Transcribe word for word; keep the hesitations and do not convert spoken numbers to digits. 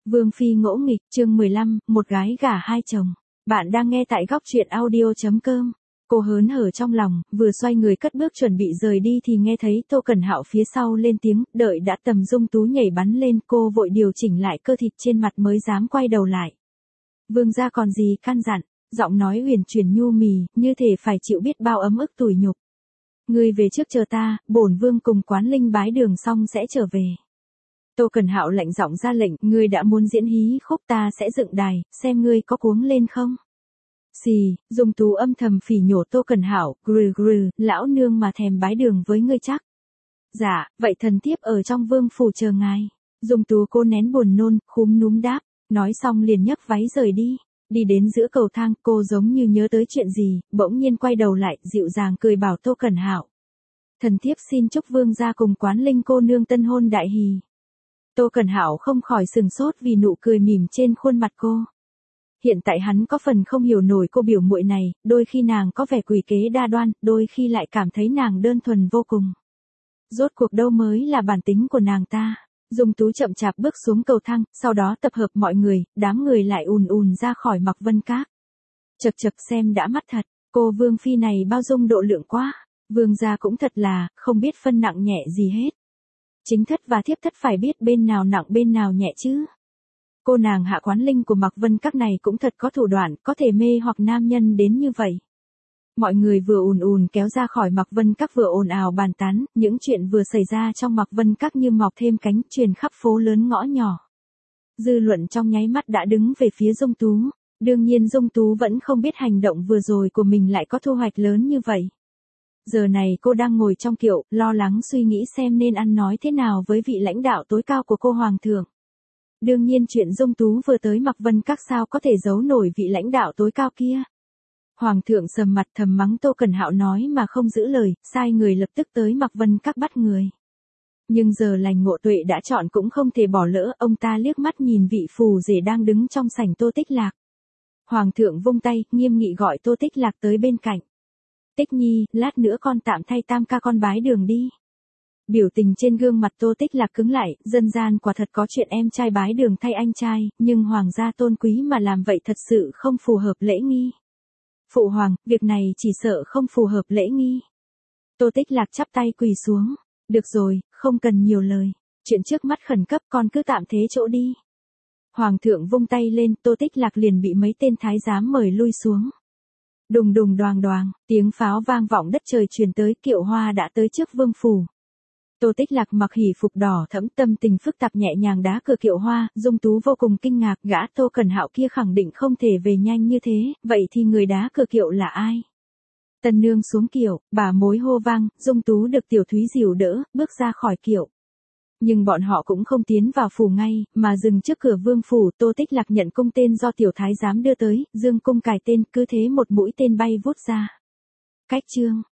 Vương phi ngỗ nghịch, chương mười lăm, một gái gả hai chồng. Bạn đang nghe tại góc truyện audio chấm com. Cô hớn hở trong lòng, vừa xoay người cất bước chuẩn bị rời đi thì nghe thấy Tô Cẩn Hạo phía sau lên tiếng, đợi đã tầm Dung Tú nhảy bắn lên, cô vội điều chỉnh lại cơ thịt trên mặt mới dám quay đầu lại. Vương gia còn gì căn dặn, giọng nói huyền chuyển nhu mì, như thể phải chịu biết bao ấm ức tủi nhục. Ngươi về trước chờ ta, bổn vương cùng Quán Linh bái đường xong sẽ trở về. Tô Cẩn Hạo lạnh giọng ra lệnh, ngươi đã muốn diễn hí khúc ta sẽ dựng đài, xem ngươi có cuống lên không. Xì, Dung Tú âm thầm phỉ nhổ Tô Cẩn Hạo, grừ grừ, lão nương mà thèm bái đường với ngươi chắc. Dạ, vậy thần thiếp ở trong vương phủ chờ ngài. Dung Tú cô nén buồn nôn, khúm núm đáp, nói xong liền nhấc váy rời đi. Đi đến giữa cầu thang, cô giống như nhớ tới chuyện gì, bỗng nhiên quay đầu lại, dịu dàng cười bảo Tô Cẩn Hạo. Thần thiếp xin chúc vương gia cùng Quán Linh cô nương tân hôn đại hỷ. Tô Cẩn Hạo không khỏi sừng sốt vì nụ cười mỉm trên khuôn mặt cô. Hiện tại hắn có phần không hiểu nổi cô biểu muội này, đôi khi nàng có vẻ quỷ kế đa đoan, đôi khi lại cảm thấy nàng đơn thuần vô cùng. Rốt cuộc đâu mới là bản tính của nàng ta. Dung Tú chậm chạp bước xuống cầu thang, sau đó tập hợp mọi người, đám người lại ùn ùn ra khỏi Mạc Vân Các. Chật chật xem đã mắt thật, cô Vương phi này bao dung độ lượng quá, Vương gia cũng thật là, không biết phân nặng nhẹ gì hết. Chính thất và thiếp thất phải biết bên nào nặng bên nào nhẹ chứ. Cô nàng Hạ Quán Linh của Mạc Vân Các này cũng thật có thủ đoạn, có thể mê hoặc nam nhân đến như vậy. Mọi người vừa ùn ùn kéo ra khỏi Mạc Vân Các vừa ồn ào bàn tán, những chuyện vừa xảy ra trong Mạc Vân Các như mọc thêm cánh truyền khắp phố lớn ngõ nhỏ. Dư luận trong nháy mắt đã đứng về phía Dung Tú. Đương nhiên Dung Tú vẫn không biết hành động vừa rồi của mình lại có thu hoạch lớn như vậy. Giờ này cô đang ngồi trong kiệu, lo lắng suy nghĩ xem nên ăn nói thế nào với vị lãnh đạo tối cao của cô Hoàng thượng. Đương nhiên chuyện Dung Tú vừa tới Mạc Vân Các sao có thể giấu nổi vị lãnh đạo tối cao kia. Hoàng thượng sầm mặt thầm mắng Tô Cẩn Hạo nói mà không giữ lời, sai người lập tức tới Mạc Vân Các bắt người. Nhưng giờ lành ngộ tuệ đã chọn cũng không thể bỏ lỡ, ông ta liếc mắt nhìn vị phù rể đang đứng trong sảnh Tô Tích Lạc. Hoàng thượng vung tay, nghiêm nghị gọi Tô Tích Lạc tới bên cạnh. Tích Nhi, lát nữa con tạm thay tam ca con bái đường đi. Biểu tình trên gương mặt Tô Tích Lạc cứng lại, dân gian quả thật có chuyện em trai bái đường thay anh trai, nhưng hoàng gia tôn quý mà làm vậy thật sự không phù hợp lễ nghi. Phụ hoàng, việc này chỉ sợ không phù hợp lễ nghi. Tô Tích Lạc chắp tay quỳ xuống. Được rồi, không cần nhiều lời. Chuyện trước mắt khẩn cấp con cứ tạm thế chỗ đi. Hoàng thượng vung tay lên, Tô Tích Lạc liền bị mấy tên thái giám mời lui xuống. Đùng đùng đoàng đoàng, tiếng pháo vang vọng đất trời truyền tới, kiệu hoa đã tới trước vương phủ. Tô Tích Lạc mặc hỉ phục đỏ thẫm, tâm tình phức tạp nhẹ nhàng đá cửa kiệu hoa, Dung Tú vô cùng kinh ngạc, gã Tô Cẩn Hạo kia khẳng định không thể về nhanh như thế, vậy thì người đá cửa kiệu là ai? Tân nương xuống kiệu, bà mối hô vang, Dung Tú được tiểu thúy dìu đỡ, bước ra khỏi kiệu. Nhưng bọn họ cũng không tiến vào phủ ngay, mà dừng trước cửa vương phủ. Tô Tích Lạc nhận cung tên do tiểu thái giám đưa tới, dương cung cài tên, cứ thế một mũi tên bay vút ra. Cách chương.